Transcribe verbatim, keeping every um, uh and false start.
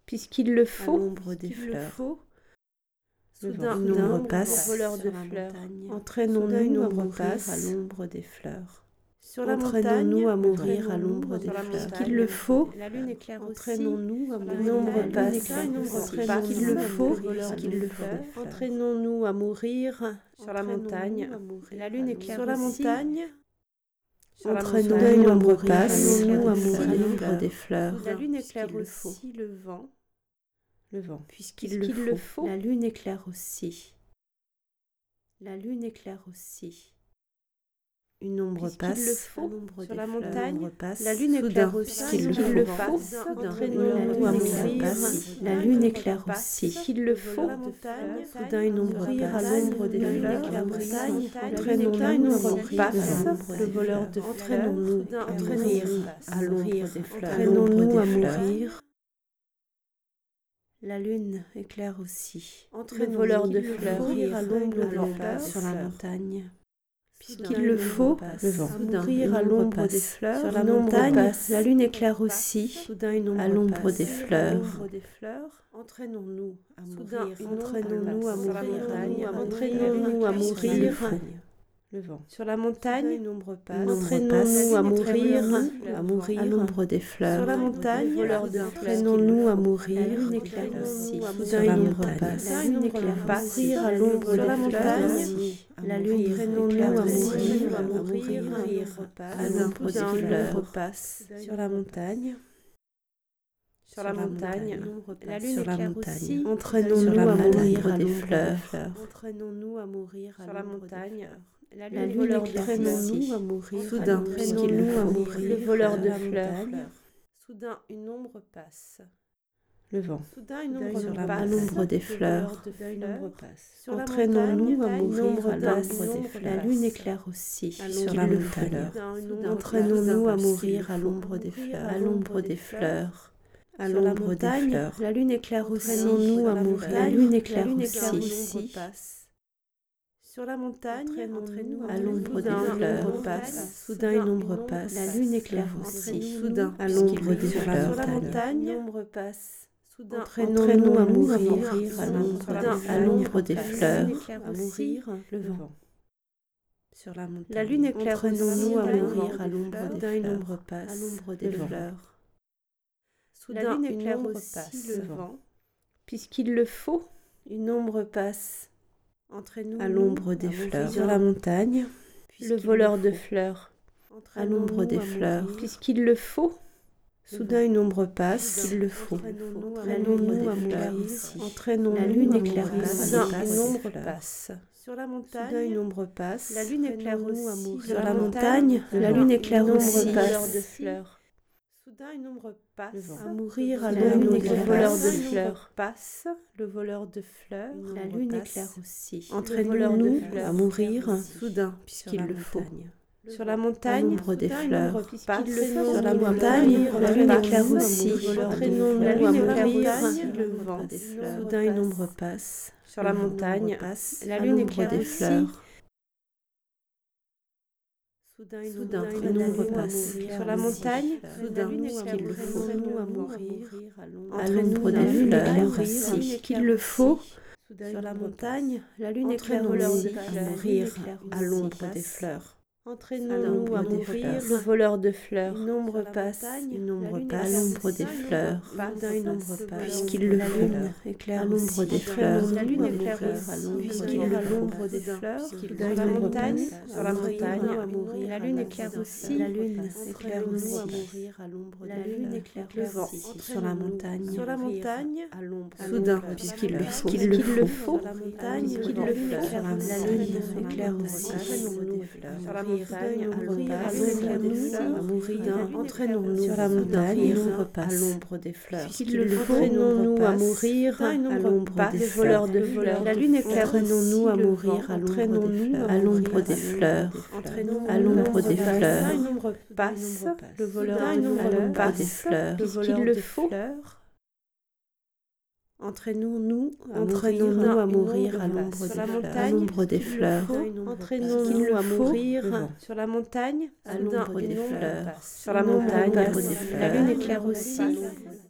puisqu'il le à faut, l'ombre des puisqu'il le fleurs. faut. Le Soudain, vent. Une un ombre passe voleur sur de la fleurs. montagne. Entraînons-nous Soudain, une à ombre mourir passe à à l'ombre l'ombre des fleurs. sur la Entraînons-nous montagne. à mourir à Entraînons-nous l'ombre des sur la fleurs. montagne. Qu'il le faut. La lune éclaire aussi. Entraînons-nous à Une mourir. ombre La lune passe éclaire une aussi. ombre Parce qu'il le faut. voleur Qu'il de le fleurs. faut. Entraînons-nous à mourir sur la montagne. La lune éclaire Sur la aussi. montagne. Sur la Entraînons-nous montagne. une ombre passe Entraînons-nous à à mourir l'ombre des fleurs. La lune éclaire Puisqu'il le faut. aussi le vent. Le vent. Puisqu'il le faut. La lune éclaire aussi. La lune éclaire aussi. Une ombre passe le faut. l'ombre Sur des la fleurs. montagne. L'ombre passe. La lune éclaire aussi. Puisqu'il Puisqu'il le le faut. faut. Soudain, Entraînons-nous la à lune mourir. éclaire passe. La lune éclaire aussi. Puisqu'il le faut. La montagne. Soudain, une ombre Mourir à passe. l'ombre des La lune fleurs. éclaire La aussi. montagne. Entraînons-nous Entraînons-nous une à ombre mourir. passe. Le voleur de fleurs. Entraînons-nous à Entraînons-nous mourir à à l'ombre mourir. des fleurs. Entraînons-nous à L'ombre des fleurs. mourir. La lune éclaire aussi. Le voleur de fleurs. Mourir à l'ombre de des fleurs. fleurs sur la montagne. Puisqu'il le faut, le vent. mourir à l'ombre des fleurs, sur la une ombre montagne. passe. La lune éclaire aussi. Soudain une ombre À l'ombre passe. des fleurs. L'ombre des fleurs. Entraînons-nous à Soudain, mourir. une ombre Entraînons-nous à passe. mourir. Entraînons-nous Entraînons-nous à mourir. Le vent. Sur la montagne. Une ombre passe. Entraînons-nous à mourir. À mourir. À l'ombre des fleurs. Sur la montagne. Voleur de fleurs. Entraînons-nous à mourir. La lune éclaire aussi. Soudain Sur une la ombre montagne. passe. La lune éclaire passe. aussi. À l'ombre Sur des la montagne. montagne. La lune Entraînons-nous éclaire à aussi. mourir. À mourir. À l'ombre des Soudain une fleurs. ombre passe. Sur la montagne. Sur la montagne. La lune Sur la éclaire montagne. aussi. Entraînons-nous Sur la à mourir montagne à des l'ombre fleurs. des fleurs. Entraînons-nous à mourir à Sur la l'ombre des montagne. fleurs. La La lune lune éclaire éclaire entraînons-nous aussi. à mourir. Soudain, Entraînons-nous à puisqu'il le mourir. faut. Le voleur de La fleurs. montagne. Soudain une ombre passe. Le vent. Soudain une Deuil ombre sur la- passe. à l'ombre des Le fleurs. voleur de Deuil, fleurs. l'ombre passe. Sur la Entraînons-nous montagne, à une mourir ombre à l'ombre passe. des L'ombre fleurs. La passe. lune éclaire aussi À sur l'ombre la des montagne. fleurs. Une ombre Entraînons-nous à passe. mourir à l'ombre des Mourir fleurs. à À l'ombre des fleurs. À Sur la l'ombre des montagne, fleurs. La lune éclaire aussi. Entraînons-nous à La mourir. La lune éclaire La lune aussi. éclaire aussi. Sur la montagne, Entraînons-nous entraînons-nous à l'ombre des Soudain, fleurs. une ombre passe. Soudain, une ombre passe. passe. La lune éclaire aussi. Entraînons-nous Soudain, à puisqu'il l'ombre le des faut. fleurs. Sur la montagne, Une ombre passe. Soudain, Entraînons-nous à mourir à Soudain, l'ombre Soudain, à l'ombre des passe. fleurs. À mourir, Le vent. Sur la montagne. La lune éclaire Entraînons-nous à aussi. mourir à l'ombre Soudain, des une fleurs. ombre passe. À l'ombre des des fleurs. fleurs. La Soudain, lune une éclaire ombre aussi passe. le vent. Puisqu'il le faut, Une ombre passe entraînons-nous à l'ombre des à fleurs. mourir. Sur la montagne. Le voleur de fleurs. À l'ombre des Entraînons-nous à fleurs. mourir. Puisqu'il le faut, Soudain, une ombre passe. qu'il le faut. La Entraînons-nous lune à des fleurs mourir. aussi. Entraînons-nous La lune à éclaire mourir. aussi. Soudain, Passe une des ombre fleurs. passe. Sur la Soudain, montagne, une ombre passe. la lune éclaire Entraînons-nous à aussi. mourir. Sur Sur la la montagne, montagne, la lune éclaire une ombre aussi. passe. de fleurs. Soudain, une ombre passe. Le vent. À mourir à La l'ombre lune du éclaire voleur passe. de Une ombre fleurs. Passe. Le voleur de fleurs. La Une lune ombre éclaire passe. aussi. Entraînons-nous à à mourir mourir. soudain, Puisqu'il puisqu'il le le faut. faut. Sur la montagne, l'ombre des soudain, une fleurs. ombre passe. Puisqu'il le faut. Sur la Entraînons-nous à montagne, mourir. la La lune lune éclaire éclaire aussi. aussi. Entraînons-nous La à lune mourir. éclaire Le aussi. vent des fleurs. Soudain, une ombre passe. Sur la Le vent montagne, passe. la À lune l'ombre éclaire des aussi. fleurs. Soudain, Soudain, une une ombre ombre passe. passe. Sur la montagne, Soudain, la lune puisqu'il éclaire le aussi. faut. Entraînons-nous à À mourir. l'ombre des La lune fleurs. éclaire Aussi. aussi. Qu'il le faut. Soudain, Sur une la ombre montagne, la lune passe. éclaire Entraînons-nous aussi. à La lune mourir éclaire à aussi. l'ombre des fleurs. Entraînons-nous à l'ombre des mourir. fleurs. Le voleur de fleurs. Une ombre Sur la passe, montagne, une la ombre lune passe, éclaire à l'ombre aussi. des fleurs. Passe. Soudain, une ombre Le passe, voleur puisqu'il de le la faut. lune Éclaire à l'ombre l'ombre des des fleurs. fleurs. La lune éclaire Mourir aussi. à l'ombre Puisqu'il des est à fleurs. l'ombre des fleurs. Soudain, Sur la une ombre montagne, passe, sur la montagne, à mourir. la lune éclaire aussi. La lune éclaire Entraînons-nous aussi. à mourir à l'ombre La des lune fleurs. éclaire Le vent. aussi. Sur la montagne. Sur la montagne, À l'ombre. à Soudain, l'ombre. puisqu'il le faut. Puisqu'il le faut. Sur la montagne, Puisqu'il la le lune faut. éclaire La aussi. lune éclaire éclaire aussi. Entraînons-nous sur la montagne, à l'ombre à passe. l'ombre des Soudain, fleurs. à mourir. Entraînons-nous Sur la soudain, montagne, l'ombre à passe. l'ombre des fleurs. Puisqu'il le faut, entraînons-nous à mourir à l'ombre passe. des Le fleurs. voleur de fleurs. La lune éclaire Entraînons-nous à aussi. mourir à l'ombre des Entraînons-nous fleurs. à À l'ombre mourir des fleurs. Entraînons-nous À l'ombre des passe. fleurs. Une ombre passe. Le voleur À de l'ombre fleurs. des Passe. fleurs. Le voleur Puisqu'il le de faut. fleurs. Entraînons-nous à Entraînons-nous à mourir mourir à l'ombre sur des la fleurs. À montagne. l'ombre des Qu'il le fleurs. faut. Entraînons-nous à Le mourir vent. sur la montagne. À Soudain, l'ombre une des ombre fleurs. passe. Sur la Une ombre montagne, passe. la lune éclaire aussi.